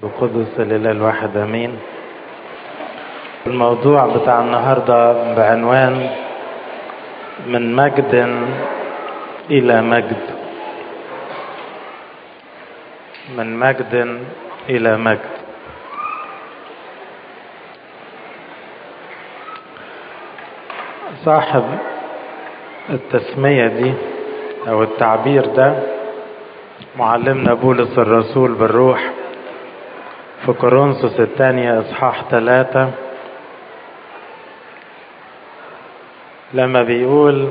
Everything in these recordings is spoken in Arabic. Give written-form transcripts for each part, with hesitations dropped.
بقدس الإله الواحد أمين. الموضوع بتاع النهاردة بعنوان من مجد إلى مجد. من مجد إلى مجد. صاحب التسمية دي أو التعبير ده معلمنا بولس الرسول بالروح في كورنثوس الثانية إصحاح 3 لما بيقول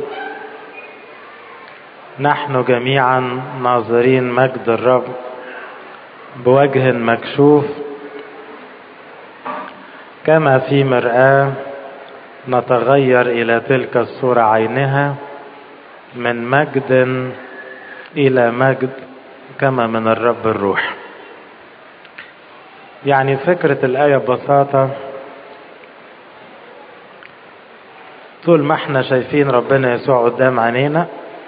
نحن جميعا ناظرين مجد الرب بوجه مكشوف كما في مرآة نتغير إلى تلك الصورة عينها من مجد إلى مجد كما من الرب الروح. يعني فكرة الآية ببساطة طول ما احنا شايفين ربنا يسوع قدام عينينا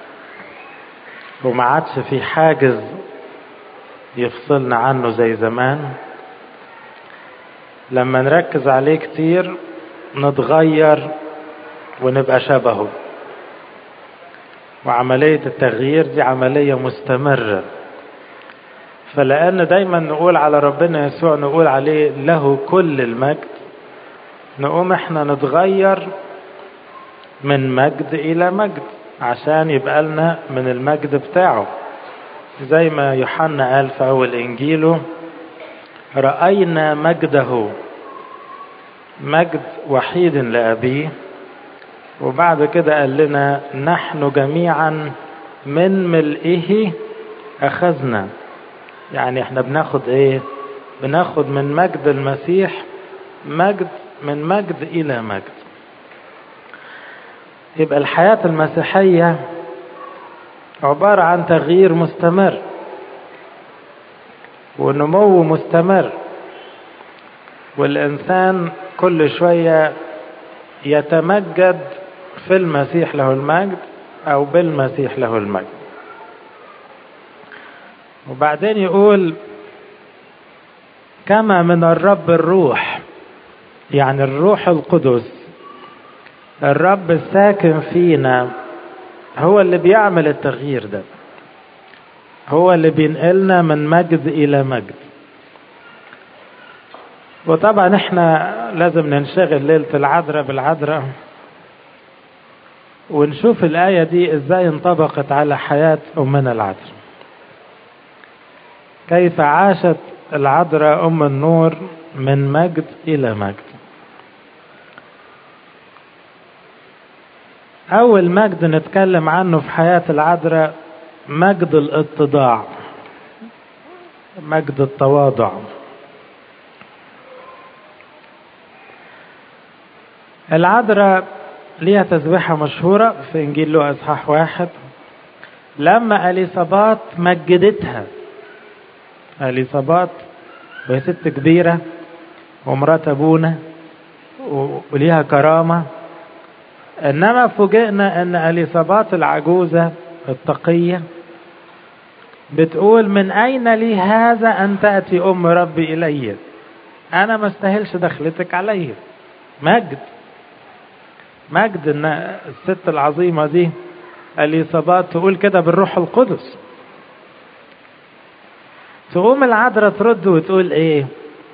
وما عادش في حاجز يفصلنا عنه زي زمان، لما نركز عليه كتير نتغير ونبقى شبهه. وعملية التغيير دي عملية مستمرة، فلأن دايما نقول على ربنا يسوع نقول عليه له كل المجد، نقوم احنا نتغير من مجد إلى مجد عشان يبقى لنا من المجد بتاعه، زي ما يوحنا قال في أول إنجيله رأينا مجده مجد وحيد لأبيه. وبعد كده قال لنا نحن جميعا من ملئه أخذنا. يعني احنا بناخد ايه؟ بناخد من مجد المسيح مجد، من مجد إلى مجد. يبقى الحياة المسيحية عبارة عن تغيير مستمر ونمو مستمر، والإنسان كل شوية يتمجد في المسيح له المجد أو بالمسيح له المجد. وبعدين يقول كما من الرب الروح، يعني الروح القدس الرب الساكن فينا هو اللي بيعمل التغيير ده، هو اللي بينقلنا من مجد إلى مجد. وطبعا احنا لازم ننشغل ليلة العذراء بالعذراء ونشوف الآية دي ازاي انطبقت على حياة أمنا العذراء، كيف عاشت العذراء أم النور من مجد إلى مجد. أول مجد نتكلم عنه في حياة العذراء مجد الاتضاع، مجد التواضع. العذراء ليها تسبيحة مشهورة في إنجيل لوقا إصحاح 1 لما إليصابات مجدتها. إليصابات وهي ست كبيرة ومرات أبونا وليها كرامة، إنما فوجئنا أن إليصابات العجوزة التقية بتقول من أين لي هذا أن تأتي أم ربي إلي؟ أنا ما استاهلش دخلتك علي. مجد مجد ان الست العظيمة دي إليصابات تقول كده بالروح القدس. تقوم العذراء ترد وتقول ايه؟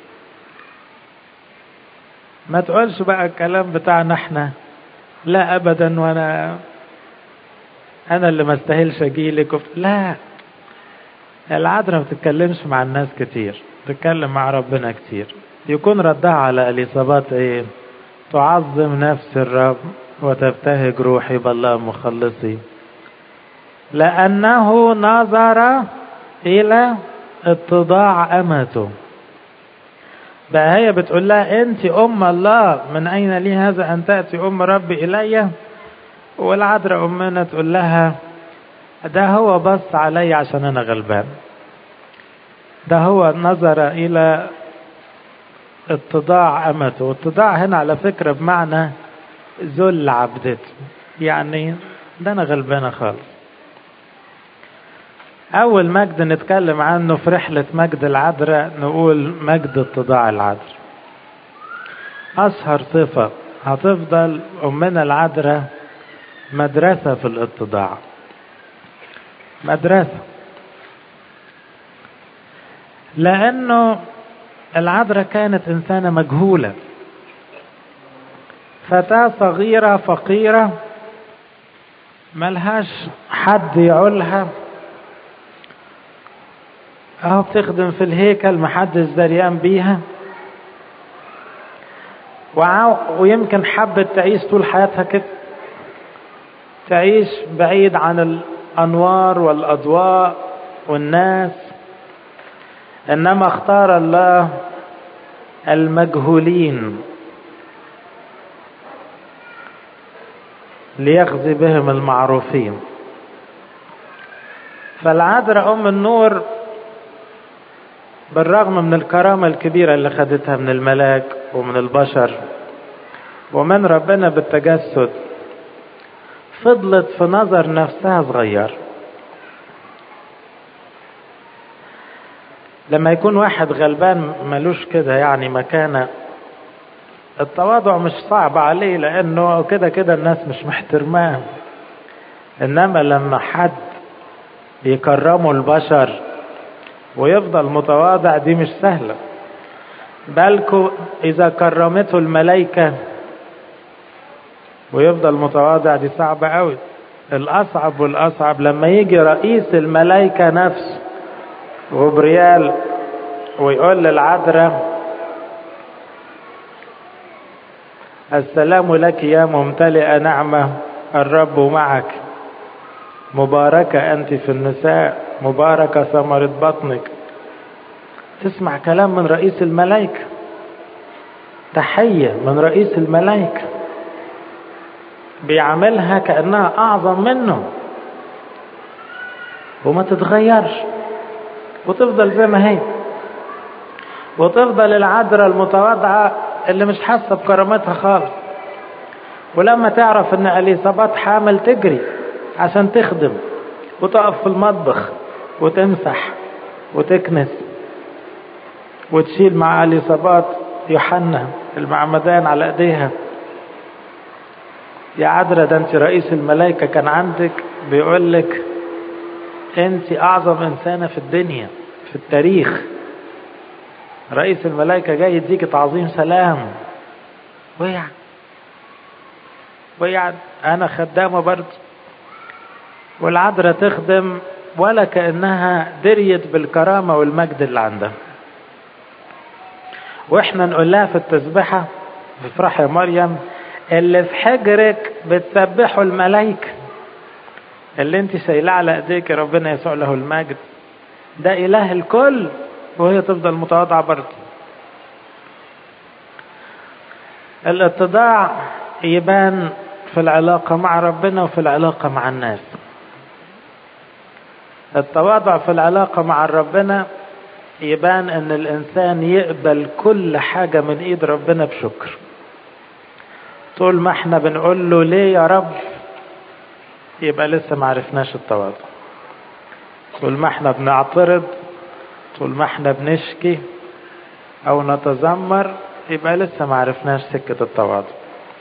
ما تقولش بقى الكلام بتاعنا احنا، لا ابدا وانا اللي ما استاهلش اجيلك. لا، العذراء ما بتتكلمش مع الناس كتير، تتكلم مع ربنا كتير. يكون ردها على إليصابات ايه؟ تعظم نفس الرب وتبتهج روحي بالله مخلصي لأنه نظر إلى اتضاع أمته. بقى هي بتقول لها أنت أم الله، من أين لي هذا أن تأتي أم ربي إلي؟ والعذراء أمنا تقول لها ده هو بص علي عشان أنا غلبان، ده هو نظر إلى اتضاع أمته. والاتضاع هنا على فكرة بمعنى ذل عبدته، يعني ده أنا غلبانة خالص. أول مجد نتكلم عنه في رحلة مجد العذراء نقول مجد اتضاع العذراء. أشهر صفة هتفضل أمنا العذراء مدرسة في الاتضاع، مدرسة، لأنه العذراء كانت إنسانة مجهولة، فتاة صغيرة فقيرة ملهاش حد يعولها، اهو بتخدم في الهيكل محدش دريان بيها، ويمكن حبت تعيش طول حياتها كده، تعيش بعيد عن الأنوار والأضواء والناس، إنما اختار الله المجهولين ليخزي بهم المعروفين. فالعذراء أم النور بالرغم من الكرامة الكبيرة اللي خدتها من الملاك ومن البشر ومن ربنا بالتجسد، فضلت في نظر نفسها صغير. لما يكون واحد غلبان ملوش كده يعني مكانة، التواضع مش صعب عليه لأنه كده كده الناس مش محترماه، إنما لما حد يكرمه البشر ويفضل متواضع دي مش سهلة، بالكو إذا كرمته الملائكة ويفضل متواضع دي صعبة قوي. الأصعب والأصعب لما يجي رئيس الملائكة نفسه غبريال ويقول للعذراء السلام لك يا ممتلئة نعمة الرب معك، مباركة أنت في النساء، مباركة ثمرة بطنك. تسمع كلام من رئيس الملائكة، تحية من رئيس الملائكة، بيعملها كأنها أعظم منه وما تتغيرش وتفضل زي ما هي، وتفضل العذراء المتواضعة اللي مش حاسة بكرامتها خالص. ولما تعرف ان اليصابات حامل تجري عشان تخدم وتقف في المطبخ وتمسح وتكنس وتشيل مع اليصابات يوحنا المعمدان على ايديها. يا عذراء ده انت رئيس الملائكة كان عندك بيقول لك انت اعظم انسانة في الدنيا في التاريخ، رئيس الملائكة جاي يديك تعظيم سلام. ويعني انا خدامة برضه، والعذراء تخدم ولا كأنها دريت بالكرامة والمجد اللي عندها. واحنا نقول لها في التسبيحة افرح يا مريم اللي في حجرك بتسبحوا الملائكة، اللي انت شايلاه على ايديك ربنا يسوع له المجد، ده اله الكل، وهي تفضل متواضعة برضه. الاتضاع يبان في العلاقة مع ربنا وفي العلاقة مع الناس. التواضع في العلاقة مع ربنا يبان ان الانسان يقبل كل حاجة من ايد ربنا بشكر. طول ما احنا بنقول له ليه يا رب يبقى لسه ما عرفناش التواضع. طول ما احنا بنعترض، طول ما احنا بنشكي او نتذمر يبقى لسه ما عرفناش سكة التواضع.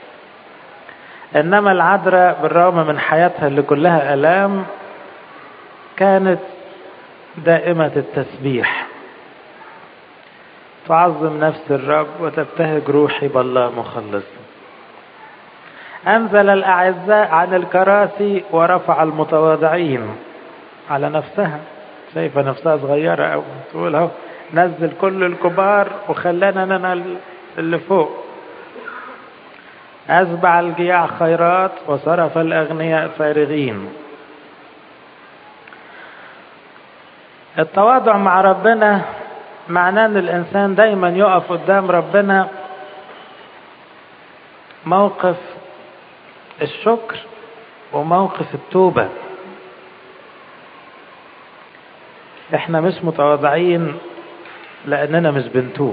انما العذراء بالرغم من حياتها اللي كلها الام كانت دائمة التسبيح، تعظم نفس الرب وتبتهج روحي بالله مخلص. أنزل الأعزاء عن الكراسي ورفع المتواضعين على نفسها، شايفة نفسها صغيرة أو تقول اهو نزل كل الكبار وخلانا أنا اللي فوق. أسبع الجياع خيرات وصرف الأغنياء فارغين. التواضع مع ربنا معناه ان الانسان دايما يقف قدام ربنا موقف الشكر وموقف التوبة. احنا مش متواضعين لاننا مش بنتوب.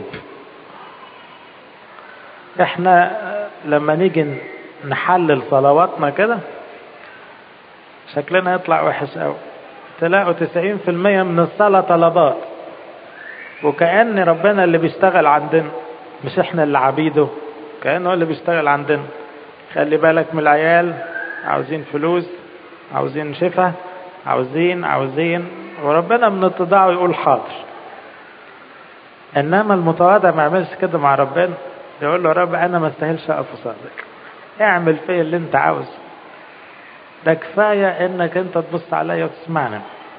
احنا لما نيجي نحلل صلواتنا كده شكلنا يطلع وحش قوي، تلاقوا 90% من الصلاة طلبات، وكأن ربنا اللي بيشتغل عندنا مش احنا اللي عبيده، كأنه اللي بيشتغل عندنا. خلي بالك من العيال، عاوزين فلوس، عاوزين شفاء، عاوزين، وربنا من اتضاعه يقول حاضر. انما المتواضع ما يعملش كده مع ربنا، يقول له رب انا ما استاهلش اقف قصادك، اعمل فيا اللي انت عاوزه، ده كفايه انك انت تبص عليا وتسمعني.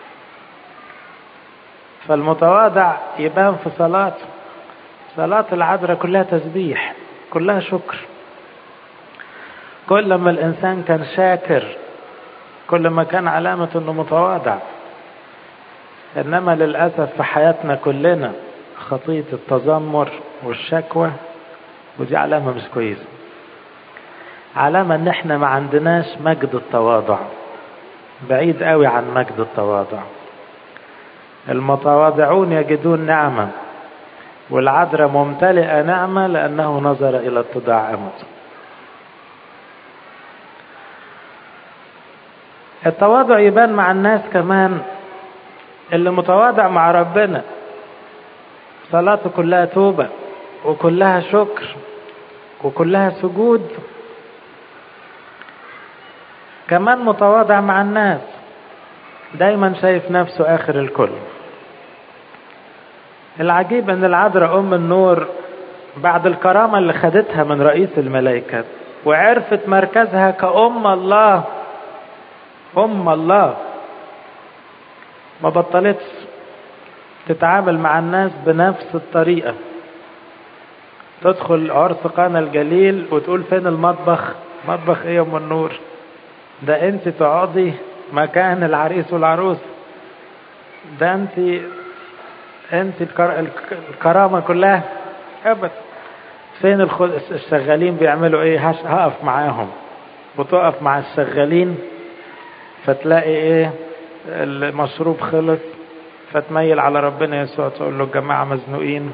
فالمتواضع يبان في صلاته. صلاة العذراء كلها تسبيح، كلها شكر. كل ما الانسان كان شاكر كل ما كان علامة انه متواضع. انما للأسف في حياتنا كلنا خطية التذمر والشكوى، ودي علامة مش كويسة، علامة ان احنا ما عندناش مجد التواضع، بعيد قوي عن مجد التواضع. المتواضعون يجدون نعمة، والعذراء ممتلئة نعمة لأنه نظر إلى اتضاع أمته. التواضع يبان مع الناس كمان. اللي متواضع مع ربنا صلاته كلها توبة وكلها شكر وكلها سجود. كمان متواضع مع الناس، دايما شايف نفسه آخر الكل. العجيب ان العذراء ام النور بعد الكرامة اللي خدتها من رئيس الملائكة وعرفت مركزها كأم الله، أم الله، ما بطلتش تتعامل مع الناس بنفس الطريقة. تدخل عرس قانا الجليل وتقول فين المطبخ؟ مطبخ ايه يا ام النور؟ ده انت تقعدي مكان العريس والعروس، ده انت الكرامة كلها ابدا. فين الشغالين بيعملوا ايه؟ هقف معاهم. وتقف مع الشغالين فتلاقي ايه؟ المشروب خلص، فتميل على ربنا يسوع تقول له الجماعة مزنوقين.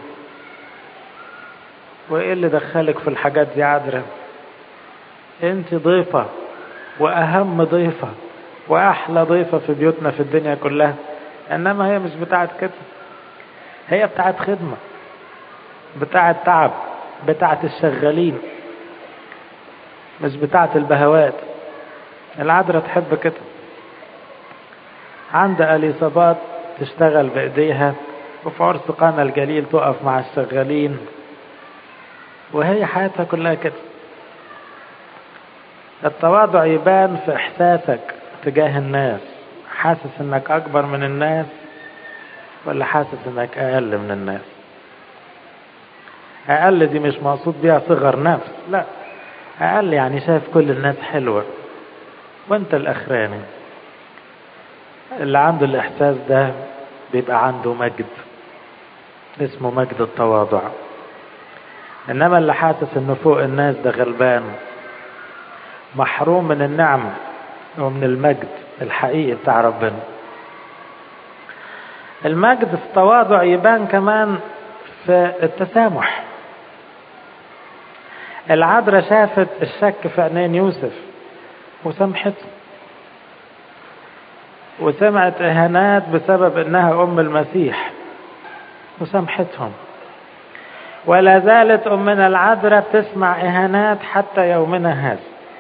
وايه اللي دخلك في الحاجات دي عذراء؟ انت ضيفة، واهم ضيفة واحلى ضيفة في بيوتنا في الدنيا كلها. انما هي مش بتاعت كده، هي بتاعت خدمة، بتاعت تعب، بتاعت الشغالين، مش بتاعت البهوات. العذراء تحب كده. عند اليصابات تشتغل بايديها، وفي عرس قانا الجليل تقف مع الشغالين، وهي حياتها كلها كده. التواضع يبان في احساسك تجاه الناس، حاسس انك اكبر من الناس ولا حاسس انك اقل من الناس. اقل دي مش مقصود بيها صغر نفس، لا، اقل يعني شايف كل الناس حلوة وانت الاخراني. اللي عنده الاحساس ده بيبقى عنده مجد، اسمه مجد التواضع. انما اللي حاسس انه فوق الناس ده غلبان، محروم من النعمة ومن المجد الحقيقي بتاع ربنا. المجد في التواضع يبان كمان في التسامح. العذراء شافت الشك في عينين يوسف وسامحته، وسمعت اهانات بسبب انها ام المسيح وسامحتهم. ولا زالت امنا العذراء تسمع اهانات حتى يومنا هذا.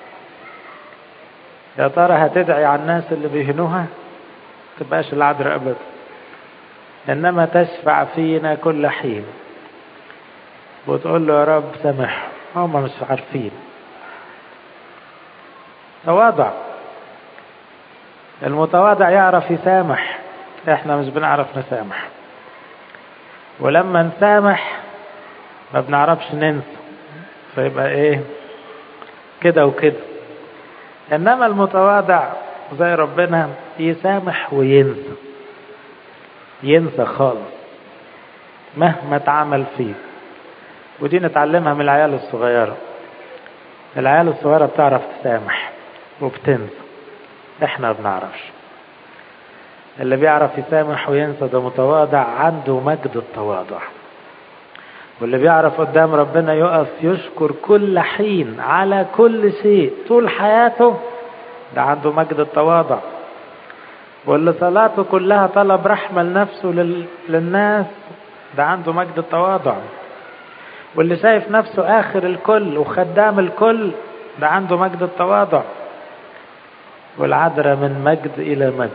يا ترى هتدعي على الناس اللي بيهنوها؟ تبقاش العذراء ابدا، انما تشفع فينا كل حين وتقول له يا رب سامح، هم مش عارفين. تواضع. المتواضع يعرف يسامح، احنا مش بنعرف نسامح، ولما نسامح ما بنعرفش ننسى، فيبقى ايه كده وكده. انما المتواضع زي ربنا يسامح وينسى، ينسى خالص مهما اتعمل فيه. ودي نتعلمها من العيال الصغيرة. العيال الصغيرة بتعرف تسامح وبتنسى، احنا ما بنعرفش. اللي بيعرف يسامح وينسى ده متواضع، عنده مجد التواضع. واللي بيعرف قدام ربنا يقف يشكر كل حين على كل شيء طول حياته، ده عنده مجد التواضع. واللي صلاته كلها طلب رحمة لنفسه للناس ده عنده مجد التواضع. واللي شايف نفسه آخر الكل وخدام الكل ده عنده مجد التواضع. والعذراء من مجد إلى مجد.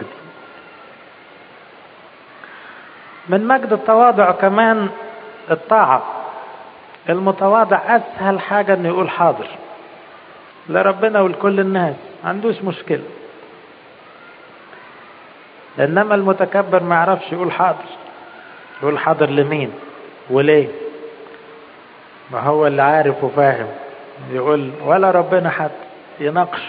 من مجد التواضع كمان الطاعة. المتواضع أسهل حاجة إنه يقول حاضر لربنا ولكل الناس، ما عندوش مشكلة. إنما المتكبر ما يعرفش يقول حاضر. يقول حاضر لمين وليه؟ ما هو اللي عارف وفاهم يقول، ولا ربنا حتى يناقش.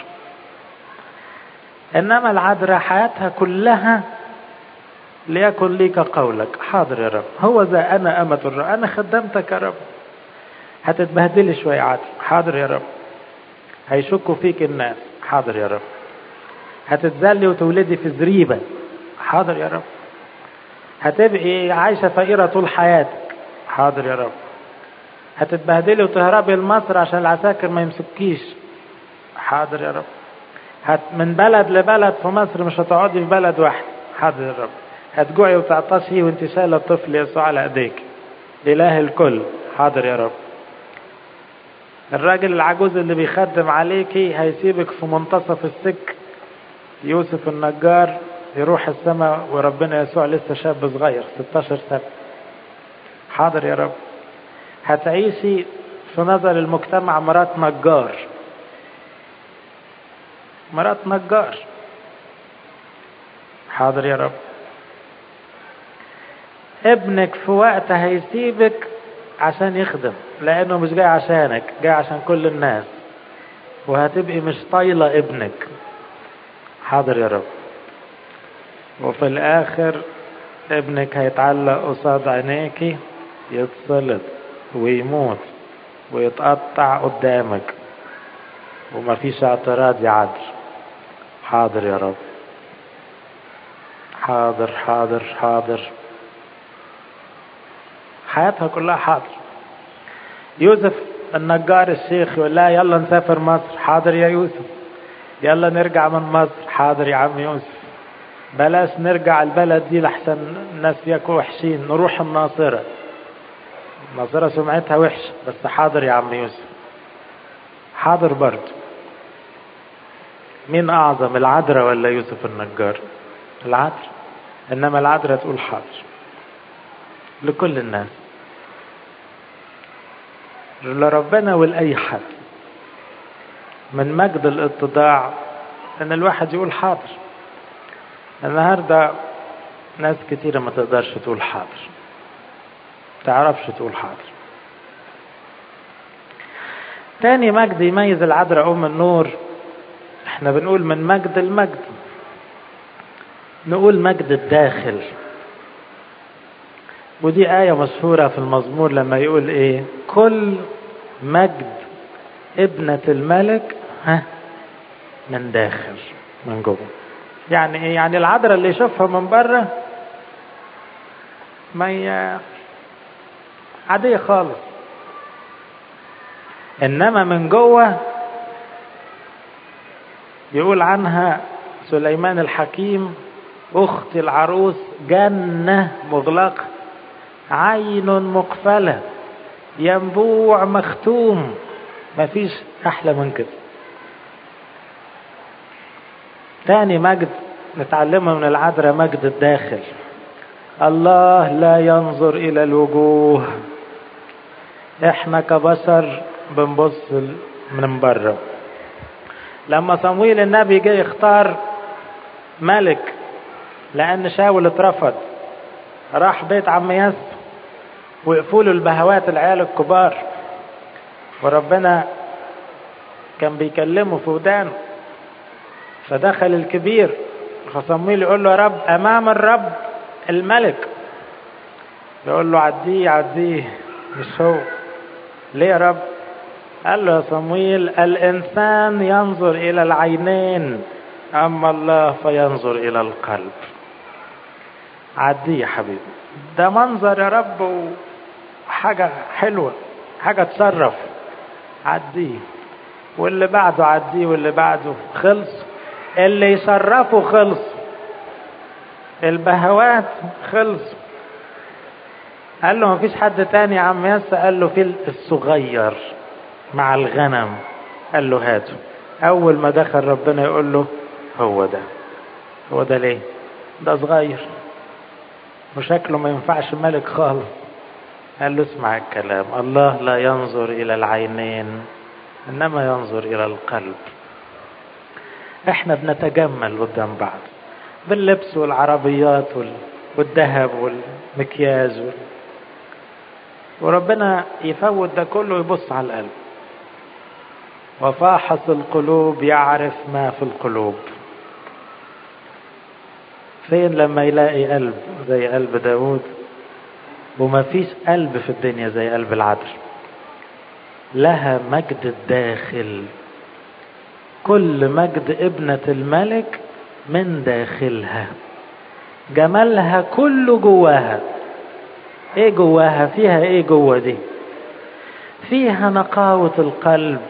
إنما العذراء حياتها كلها ليكن ليك قولك، حاضر يا رب. هو ذا أنا أمة الرب، أنا خدمتك يا رب. هتتبهدلي شوية عادي، حاضر يا رب. هيشكوا فيك الناس، حاضر يا رب. هتتذلي وتولدي في زريبة، حاضر يا رب. هتبقي عايشة فقيرة طول حياتك، حاضر يا رب. هتتبهدلي وتهربي لمصر عشان العساكر ما يمسكيش، حاضر يا رب. من بلد لبلد في مصر، مش هتقعدي في بلد واحد، حاضر يا رب. هتجوعي وتعطشي وانت شايله الطفل يسوع على ايديك، اله الكل، حاضر يا رب. الراجل العجوز اللي بيخدم عليكي هيسيبك في منتصف السك، يوسف النجار يروح السماء وربنا يسوع لسه شاب صغير 16 سنة، حاضر يا رب. هتعيشي في نظر المجتمع مرات نجار، مرات نجار، حاضر يا رب. ابنك في وقت هيسيبك عشان يخدم، لانه مش جاي عشانك، جاي عشان كل الناس، وهتبقي مش طايلة ابنك، حاضر يا رب. وفي الاخر ابنك هيتعلق قصاد عينيكي، يتصلب ويموت ويتقطع قدامك، ومفيش اعتراض يا عدل، حاضر يا رب. حاضر حاضر حاضر. حياتها كلها حاضر. يوسف النجار الشيخ يقول لها يلا نسافر مصر، حاضر يا يوسف. يلا نرجع من مصر، حاضر يا عم يوسف. بلاش نرجع البلد دي لحسن الناس فيها وحشين، نروح الناصرة. الناصرة سمعتها وحشة، بس حاضر يا عم يوسف، حاضر برضه. مين أعظم، العذراء ولا يوسف النجار؟ العذراء. إنما العذراء تقول حاضر لكل الناس، لربنا ولأي حد. من مجد الاتضاع ان الواحد يقول حاضر. النهارده ناس كتيرة ما تقدرش تقول حاضر، تعرفش تقول حاضر. تاني مجد يميز العذراء ام النور، احنا بنقول من مجد المجد، نقول مجد الداخل. ودي آية مشهورة في المزمور لما يقول ايه، كل مجد ابنة الملك من داخل، من جوه. يعني ايه؟ يعني العذراء اللي يشوفها من بره ما عادية خالص، انما من جوه يقول عنها سليمان الحكيم، اخت العروس جنة مغلقة، عين مقفلة، ينبوع مختوم. مفيش احلى من كده. تاني مجد نتعلمه من العذراء مجد الداخل. الله لا ينظر الى الوجوه، احنا كبشر بنبص من بره. لما صمويل النبي جه يختار ملك لان شاول اترفض، راح بيت عم ياسر وقفوا له البهوات العيال الكبار، وربنا كان بيكلمه في ودانه، فدخل الكبير، فصمويل يقول له يا رب امام الرب الملك، يقول له عديه عديه، مش هو. ليه يا رب؟ قال له يا صمويل الانسان ينظر الى العينين، اما الله فينظر الى القلب. عديه يا حبيبي، ده منظر يا رب وحاجة حلوة، حاجة تشرف، عديه. واللي بعده عديه، واللي بعده خلص. اللي يشرفه خلص، البهوات خلصوا. قال له مفيش حد تاني يا عم ياسا؟ قال له في الصغير مع الغنم. قال له هاته. اول ما دخل ربنا يقول له هو ده. هو ده ليه؟ ده صغير وشكله ما ينفعش ملك خالص. قال له اسمع الكلام، الله لا ينظر الى العينين انما ينظر الى القلب. احنا بنتجمل قدام بعض باللبس والعربيات والذهب والمكياج وربنا يفوت ده كله ويبص على القلب. وفاحص القلوب يعرف ما في القلوب. فين لما يلاقي قلب زي قلب داود؟ وما فيش قلب في الدنيا زي قلب العذراء. لها مجد الداخل، كل مجد ابنة الملك من داخلها. جمالها كله جواها. ايه جواها؟ فيها ايه جوا دي؟ فيها نقاوة القلب،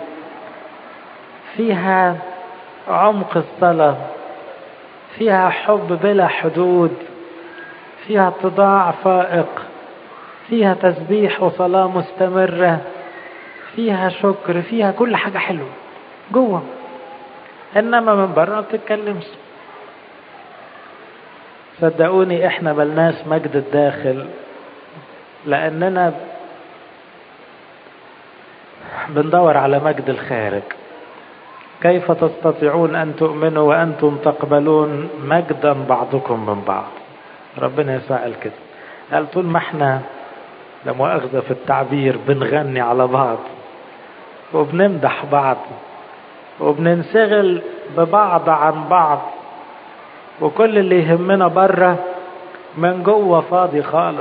فيها عمق الصلاة، فيها حب بلا حدود، فيها اتضاع فائق، فيها تسبيح وصلاة مستمرة، فيها شكر، فيها كل حاجة حلوة جوه. انما من بره ما بتتكلمش. صدقوني احنا ملناش مجد الداخل لاننا بندور على مجد الخارج. كيف تستطيعون ان تؤمنوا وانتم تقبلون مجدا بعضكم من بعض؟ ربنا يسأل كده. قال طول ما احنا لا مؤاخذة في التعبير بنغني على بعض وبنمدح بعض وبننشغل ببعض عن بعض وكل اللي يهمنا بره، من جوه فاضي خالص.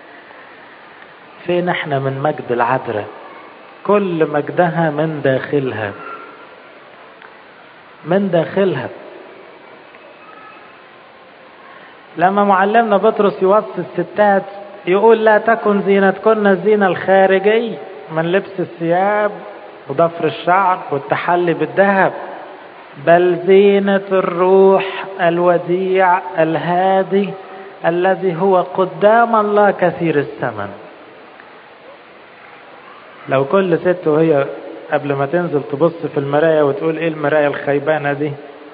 فين احنا من مجد العذراء؟ كل مجدها من داخلها، من داخلها. لما معلمنا بطرس يوصي الستات يقول لا تكن زينتكن الزينة الخارجية من لبس الثياب وضفر الشعر والتحلي بالذهب، بل زينة الروح الوديع الهادي الذي هو قدام الله كثير الثمن. لو كل ست وهي قبل ما تنزل تبص في المراية وتقول ايه المراية الخيبانة دي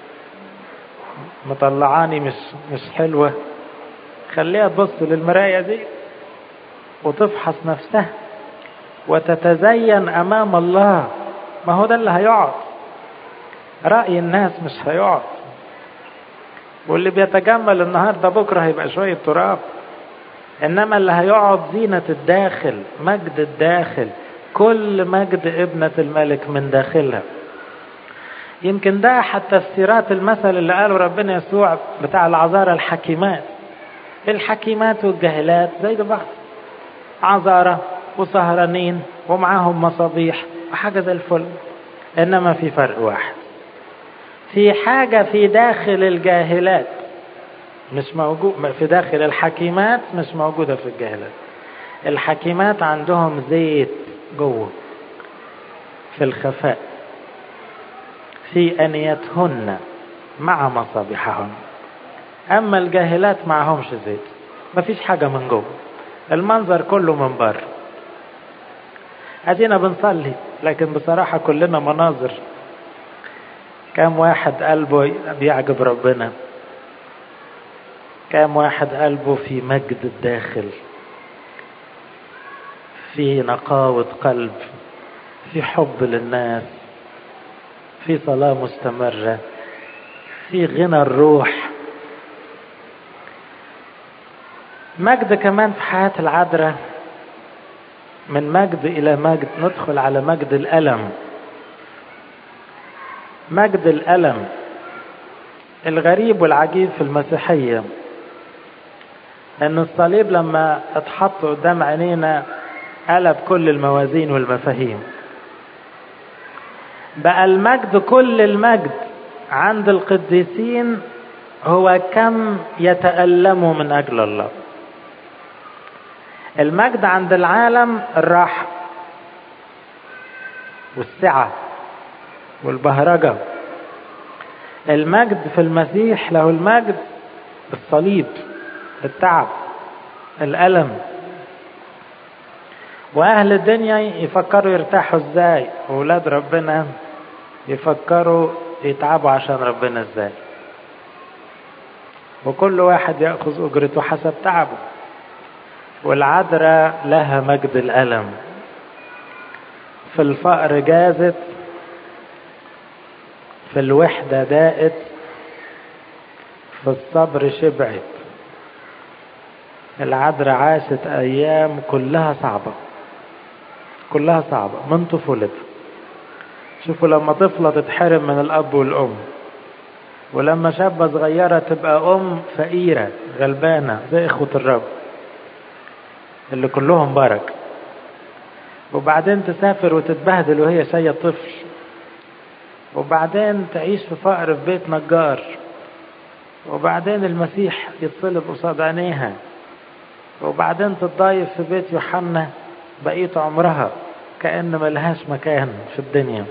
مطلعاني مش حلوة، خليها تبص للمراية دي وتفحص نفسها وتتزين امام الله. ما هو ده اللي هيقعد. رأي الناس مش هيقعد. واللي بيتجمل النهاردة بكرة هيبقى شوية تراب. انما اللي هيقعد زينة الداخل، مجد الداخل. كل مجد ابنة الملك من داخلها. يمكن ده حتى تفسيرات المثل اللي قاله ربنا يسوع بتاع العذارى الحكيمات. الحكيمات والجاهلات زي بعض، عذارى وسهرانين ومعاهم مصابيح وحاجة زي الفل. انما في فرق واحد، في حاجة في داخل الجاهلات مش موجود في داخل الحكيمات، مش موجودة في الجاهلات. الحكيمات عندهم زيت جوه في الخفاء في أنيتهن مع مصابيحهن. أما الجاهلات معهمش زيت، مفيش حاجة من جوه، المنظر كله من بره. أدينا بنصلي لكن بصراحة كلنا مناظر. كم واحد قلبه بيعجب ربنا؟ كم واحد قلبه في مجد الداخل، في نقاوة قلب، في حب للناس، في صلاة مستمرة، في غنى الروح. مجد كمان في حياة العذراء، من مجد إلى مجد ندخل على مجد الألم. مجد الألم الغريب والعجيب في المسيحية أن الصليب لما اتحط قدام عينينا قلب كل الموازين والمفاهيم. بقى المجد، كل المجد عند القديسين هو كم يتألموا من أجل الله. المجد عند العالم الراحة والسعة والبهرجة. المجد في المسيح له المجد الصليب، التعب، الألم. وأهل الدنيا يفكروا يرتاحوا ازاي، وولاد ربنا يفكروا يتعبوا عشان ربنا ازاي. وكل واحد يأخذ أجرته حسب تعبه. والعذراء لها مجد الألم، في الفقر جازت، في الوحدة داءت، في الصبر شبعت. العذراء عاشت أيام كلها صعبة، كلها صعبة من طفولتها. شوفوا لما طفلة تتحرم من الأب والأم، ولما شابة صغيرة تبقى أم فقيرة غلبانة زي إخوة الرب اللي كلهم بركة، وبعدين تسافر وتتبهدل وهي شاية طفل، وبعدين تعيش في فقر في بيت نجار، وبعدين المسيح يتصلب قصاد عينيها، وبعدين تتضايف في بيت يوحنا بقية عمرها كأن ملهاش مكان في الدنيا.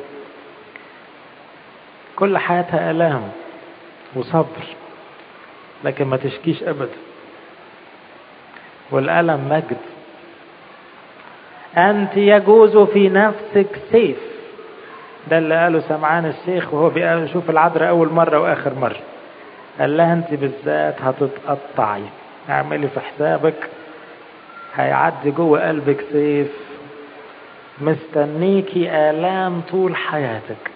كل حياتها آلام وصبر، لكن ما تشكيش أبدا. والألم مجد. أنت يجوز في نفسك سيف، ده اللي قاله سمعان الشيخ وهو بيشوف العذراء أول مرة وآخر مرة. قال لها أنت بالذات هتتقطعي، اعملي في حسابك هيعدي جوه قلبك سيف مستنيكي آلام طول حياتك.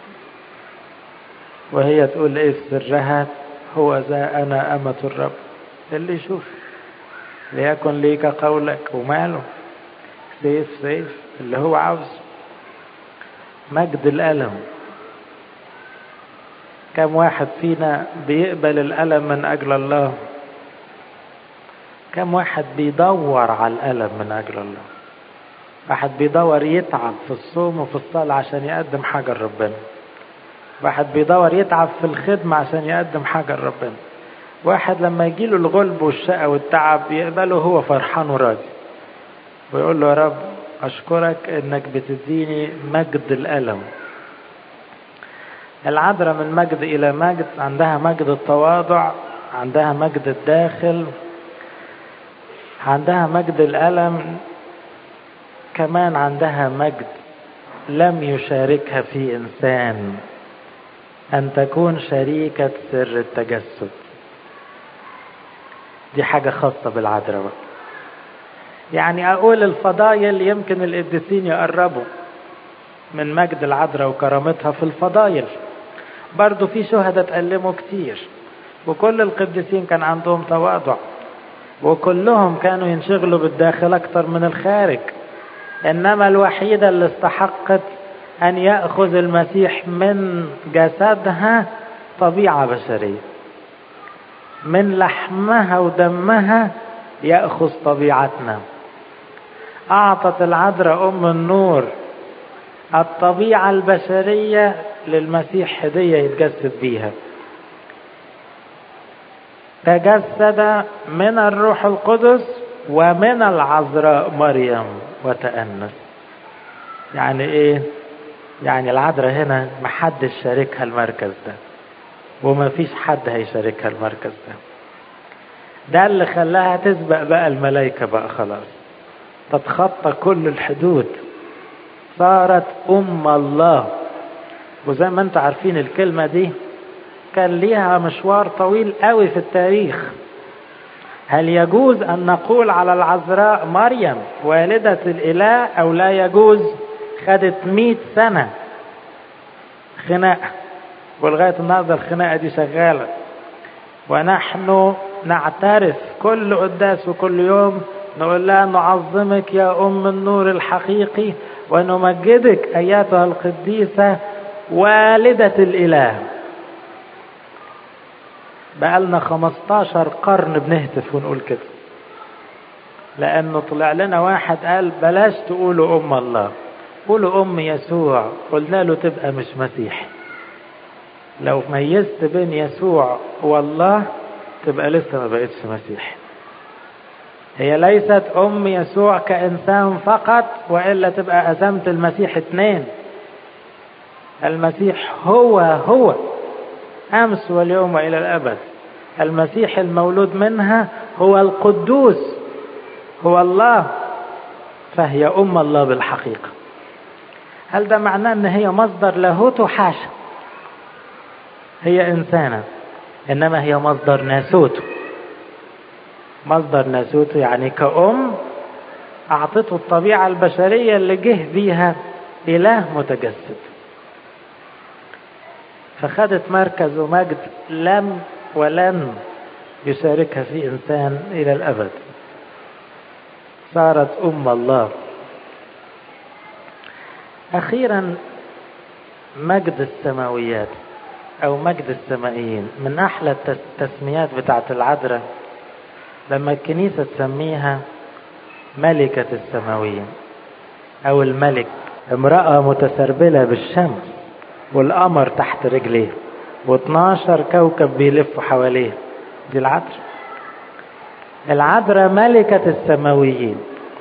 وهي تقول ايه في سرها؟ هو ذا أنا أمة الرب، اللي يشوف ليكن ليك قولك. وماله، سيف سيف اللي هو عاوز. مجد الألم. كم واحد فينا بيقبل الألم من أجل الله؟ كم واحد بيدور على الألم من أجل الله؟ واحد بيدور يتعب في الصوم وفي الصلاة عشان يقدم حاجة لربنا، واحد بيدور يتعب في الخدمة عشان يقدم حاجة لربنا، واحد لما يجيله الغلب والشقة والتعب يقبله هو فرحان وراضي ويقول له يا رب أشكرك إنك بتديني مجد الألم. العذراء من مجد إلى مجد، عندها مجد التواضع، عندها مجد الداخل، عندها مجد الألم، كمان عندها مجد لم يشاركها في إنسان، أن تكون شريكة سر التجسد. دي حاجة خاصة بالعذراء. يعني أقول الفضايل يمكن القديسين يقربوا من مجد العذراء وكرامتها في الفضايل. برضو في شهداء تألموا كتير، وكل القديسين كان عندهم تواضع، وكلهم كانوا ينشغلوا بالداخل أكتر من الخارج. إنما الوحيدة اللي استحقت أن يأخذ المسيح من جسدها طبيعة بشرية، من لحمها ودمها يأخذ طبيعتنا. أعطت العذراء أم النور الطبيعة البشرية للمسيح هدية يتجسد بيها. تجسد من الروح القدس ومن العذراء مريم وتأنس. يعني ايه؟ يعني العذراء هنا محدش شاركها المركز ده، وما فيش حد هيشاركها المركز ده. ده اللي خلاها تسبق بقى الملائكة بقى، خلاص تتخطى كل الحدود، صارت أم الله. وزي ما انتم عارفين الكلمة دي كان ليها مشوار طويل قوي في التاريخ. هل يجوز أن نقول على العذراء مريم والدة الإله أو لا يجوز؟ خدت 100 سنة خناقة، ولغاية النهارده الخناقة دي شغالة. ونحن نعترف كل قداس وكل يوم نقول لها نعظمك يا أم النور الحقيقي، ونمجدك أيتها القديسة والدة الإله. بقالنا 15 قرن بنهتف ونقول كده، لأنه طلع لنا واحد قال بلاش تقولوا أم الله، قولوا أم يسوع. قلنا له تبقى مش مسيح. لو ميزت بين يسوع والله تبقى لسه ما بقتش مسيح. هي ليست أم يسوع كإنسان فقط، وإلا تبقى أزمت المسيح 2. المسيح هو أمس واليوم وإلى الأبد. المسيح المولود منها هو القدوس، هو الله، فهي أم الله بالحقيقة. هل ده معناه أن هي مصدر لاهوته؟ حاشا، هي إنسانة، إنما هي مصدر ناسوته. مصدر ناسوته يعني كأم أعطته الطبيعة البشرية اللي جه بيها إله متجسد، فخدت مركز ومجد لم ولن يشاركها في إنسان إلى الأبد، صارت أم الله. أخيرا مجد السماويات أو مجد السمائيين، من أحلى التسميات بتاعت العذراء لما الكنيسة تسميها ملكة السماويين أو الملك. امرأة متسربلة بالشمس والقمر تحت رجليه و12 كوكب بيلفوا حواليه، دي العذراء. العذراء ملكة السماويين.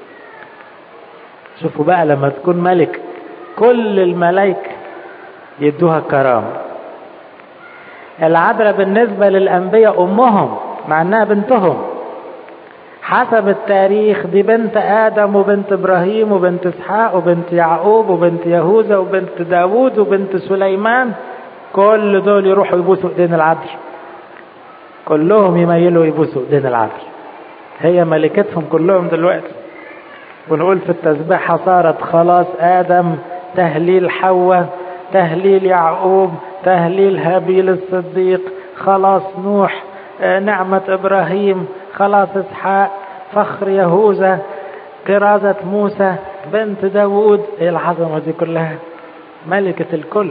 شوفوا بقى لما تكون ملك كل الملائكة يدوها كرامة. العذراء بالنسبة للأنبياء أمهم مع أنها بنتهم، حسب التاريخ دي بنت آدم وبنت إبراهيم وبنت إسحاق وبنت يعقوب وبنت يهوذا وبنت داود وبنت سليمان، كل دول يروحوا يبوسوا ايدين العذراء، كلهم يميلوا يبوسوا ايدين العذراء، هي ملكتهم كلهم دلوقتي. ونقول في التسبيحة صارت خلاص آدم، تهليل حواء، تهليل يعقوب، تهليل هابيل الصديق، خلاص نوح، نعمة إبراهيم، خلاص إسحاق، فخر يهوذا، كرازة موسى، بنت داود. ايه العظمة دي كلها؟ ملكة الكل.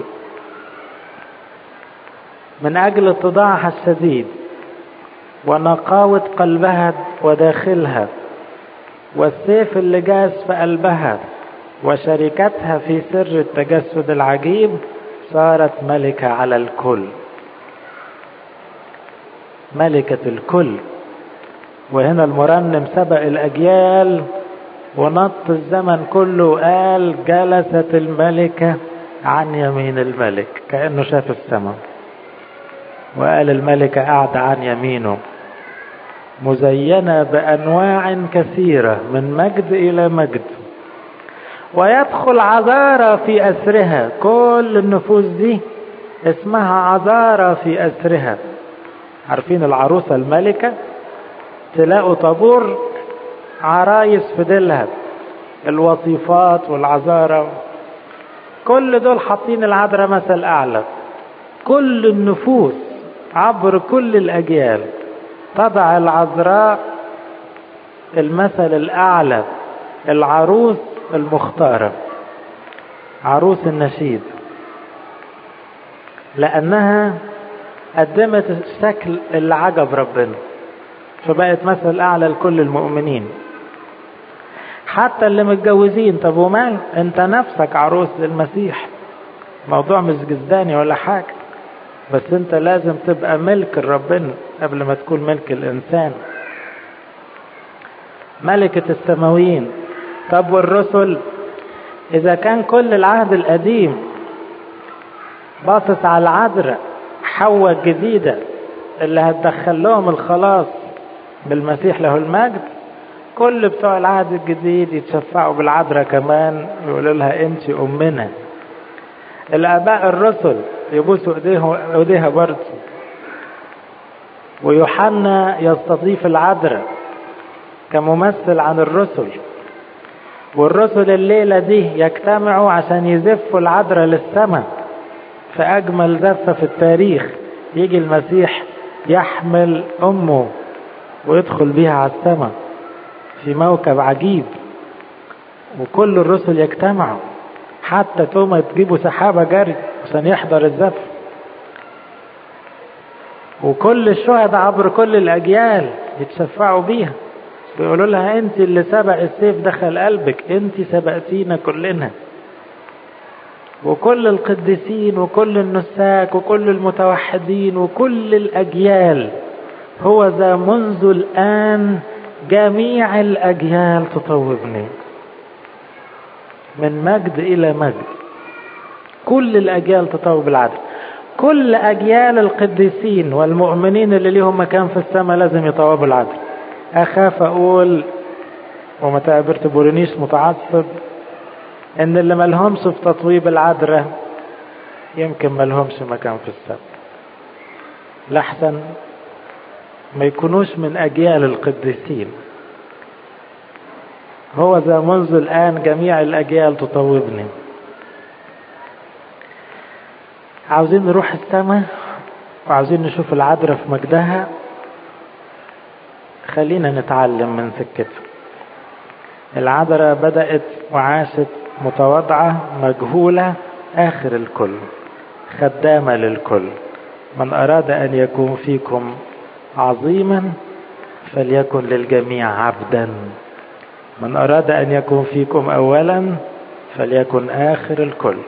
من أجل اتضاعها الشديد ونقاوة قلبها وداخلها والسيف اللي جاس في قلبها وشركتها في سر التجسد العجيب، صارت ملكة على الكل، ملكة الكل. وهنا المرنم سبق الأجيال ونط الزمن كله وقال جلست الملكة عن يمين الملك، كأنه شاف السماء، وقال الملكة قاعدة عن يمينه مزينة بأنواع كثيرة من مجد إلى مجد، ويدخل عذارى في أسرها. كل النفوس دي اسمها عذارى في أسرها. عارفين العروسة الملكة تلاقوا طابور عرايس في ديلها، الوصيفات والعذارى، كل دول حاطين العذراء مثل أعلى. كل النفوس عبر كل الأجيال تضع العذراء المثل الأعلى، العروس المختارة، عروس النشيد، لأنها قدمت الشكل اللي عجب ربنا، فبقت مثل أعلى لكل المؤمنين حتى اللي متجوزين. طب ومال انت نفسك عروس للمسيح، موضوع مش جزداني ولا حاجة، بس انت لازم تبقى ملك لربنا قبل ما تكون ملك الإنسان. ملكة السماويين. طب والرسل؟ إذا كان كل العهد القديم باصص على العذراء حواء الجديدة اللي هتدخل لهم الخلاص بالمسيح له المجد، كل بتوع العهد الجديد يتشفعوا بالعذراء كمان، يقولوا لها انت أمنا. الآباء الرسل يبوسوا ايديها برضه، ويوحنا يستضيف العذراء كممثل عن الرسل، والرسل الليلة دي يجتمعوا عشان يزفوا العذراء للسماء في أجمل زفة في التاريخ. يجي المسيح يحمل أمه ويدخل بيها على السماء في موكب عجيب، وكل الرسل يجتمعوا، حتى توما تجيبوا سحابة جري عشان يحضر الزف، وكل الشهداء عبر كل الأجيال يتشفعوا بيها، بيقولوا لها انت اللي سبق السيف دخل قلبك، انت سبقتينا كلنا. وكل القديسين وكل النساك وكل المتوحدين وكل الأجيال، هو ذا منذ الآن جميع الأجيال تطوبني، من مجد إلى مجد، كل الأجيال تطوب العدل. كل أجيال القديسين والمؤمنين اللي ليهم مكان في السماء لازم يطوبوا العذراء. أخاف أقول وما تعتبرونيش متعصب إن اللي ملهمش في تطويب العذراء يمكن ملهمش مكان في السماء، لحسن ما يكونوش من أجيال القديسين. هو ذا منذ الآن جميع الأجيال تطوبني. عاوزين نروح السماء وعاوزين نشوف العذراء في مجدها، خلينا نتعلم من سكتها. العذراء بدأت وعاشت متواضعة مجهولة آخر الكل، خدامة للكل. من أراد أن يكون فيكم عظيما فليكن للجميع عبدا. من أراد أن يكون فيكم أولا فليكن آخر الكل.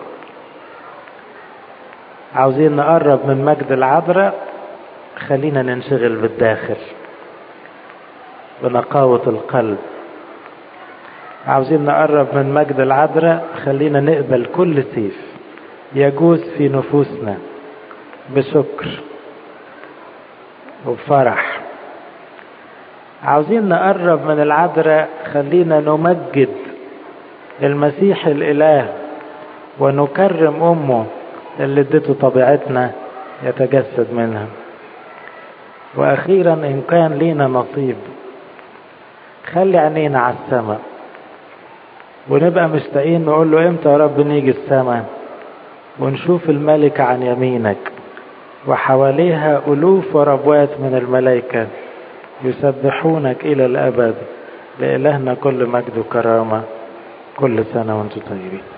عاوزين نقرب من مجد العذراء، خلينا ننشغل بالداخل بنقاوة القلب. عاوزين نقرب من مجد العذراء، خلينا نقبل كل سيف يجوز في نفوسنا بشكر وبفرح. عاوزين نقرب من العذراء، خلينا نمجد المسيح الإله ونكرم أمه اللي ادته طبيعتنا يتجسد منها. وأخيرا إن كان لينا نصيب خلي عينينا على السماء ونبقى مشتاقين نقول له امتى يا رب نيجي السماء ونشوف الملك عن يمينك وحواليها ألوف وربوات من الملائكة يسبحونك إلى الأبد. لإلهنا كل مجد وكرامة كل سنة وانتم طيبين.